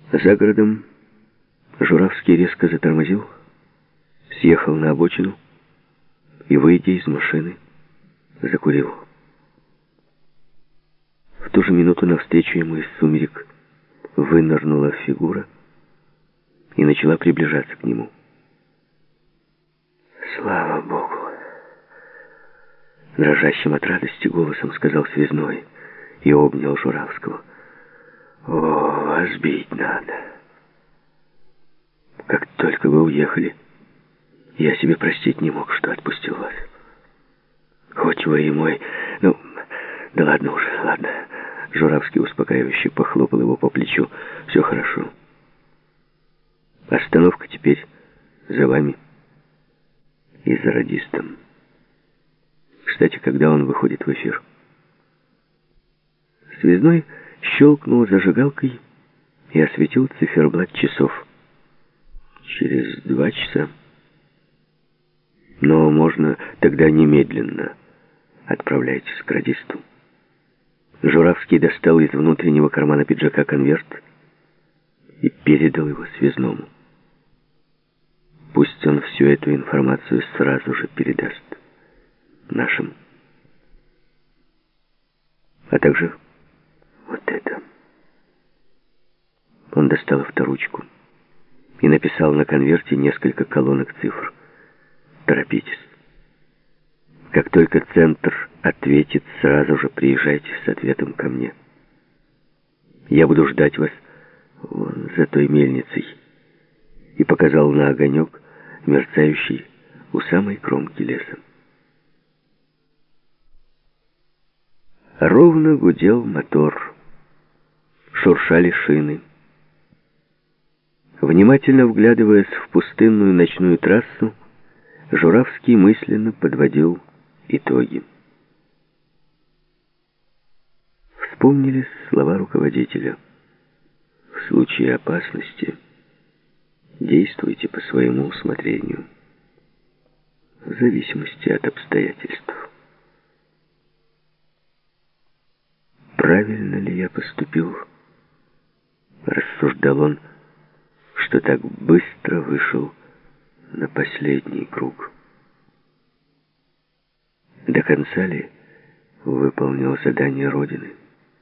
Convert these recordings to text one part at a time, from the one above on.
За городом Журавский резко затормозил, съехал на обочину и, выйдя из машины, закурил. В ту же минуту навстречу ему из сумерек вынырнула фигура и начала приближаться к нему. «Слава Богу!» Дрожащим от радости голосом сказал связной и обнял Журавского. «О, вас бить надо! Как только вы уехали, я себе простить не мог, что отпустил вас. Хоть вы и мой... Ну, да ладно уже, ладно». Журавский успокаивающе похлопал его по плечу. «Все хорошо. Остановка теперь за вами и за радистом. Кстати, когда он выходит в эфир?» Связной щелкнул зажигалкой и осветил циферблат часов. «Через 2 часа. Но можно тогда немедленно. Отправляйтесь к радисту». Журавский достал из внутреннего кармана пиджака конверт и передал его связному. Пусть он всю эту информацию сразу же передаст нашим. А также вот это. Он достал авторучку и написал на конверте несколько колонок цифр. «Торопитесь. Как только центр ответит, сразу же приезжайте с ответом ко мне. Я буду ждать вас вон за той мельницей». И показал на огонек, мерцающий у самой кромки леса. Ровно гудел мотор, шуршали шины. Внимательно вглядываясь в пустынную ночную трассу, Журавский мысленно подводил итоги. Вспомнились слова руководителя. В случае опасности действуйте по своему усмотрению, в зависимости от обстоятельств. Правильно ли я поступил, рассуждал он, что так быстро вышел на последний круг? До конца ли выполнил задание Родины?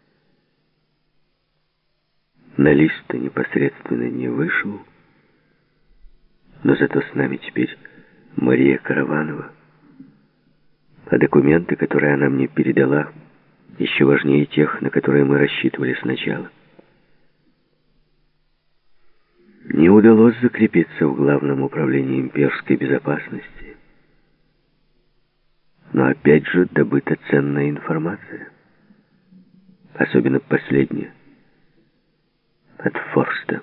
На лист-то непосредственно не вышел, но зато с нами теперь Мария Караванова. А документы, которые она мне передала, еще важнее тех, на которые мы рассчитывали сначала. Не удалось закрепиться в Главном управлении имперской безопасности, но опять же добыта ценная информация, особенно последняя, от Форста.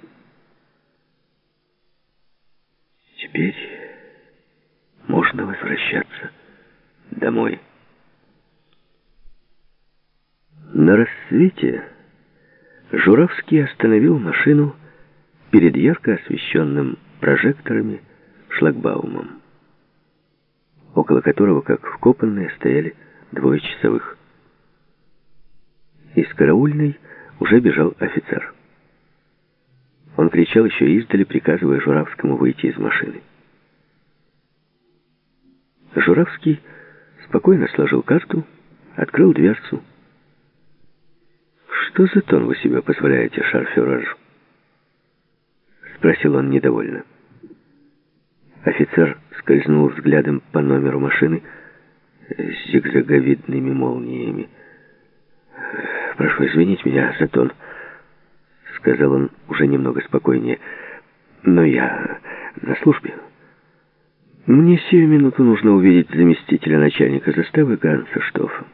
Теперь можно возвращаться домой. На рассвете Журавский остановил машину перед ярко освещенным прожекторами шлагбаумом, около которого, как вкопанные, стояли 2 часовых. Из караульной уже бежал офицер. Он кричал еще издали, приказывая Журавскому выйти из машины. Журавский спокойно сложил карту, открыл дверцу. «Что за тон вы себе позволяете, шарфюрер?» — спросил он недовольно. Офицер скользнул взглядом по номеру машины с зигзаговидными молниями. «Прошу извинить меня за тон», — сказал он уже немного спокойнее. «Но я на службе. Мне сию минуту нужно увидеть заместителя начальника заставы Ганса Штоффа.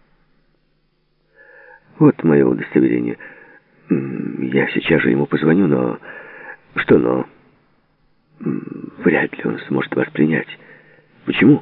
Вот мое удостоверение. Я сейчас же ему позвоню, но...» «Что но?» «Вряд ли он сможет вас принять». «Почему?»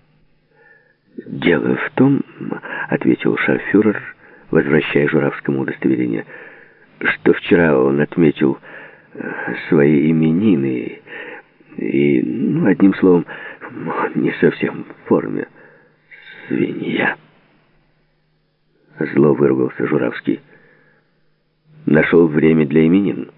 «Дело в том, — ответил шарфюрер, возвращая Журавскому удостоверение, — что вчера он отметил свои именины и, одним словом, не совсем в форме. Свинья!» Зло выругался Журавский. «Нашел время для именин?»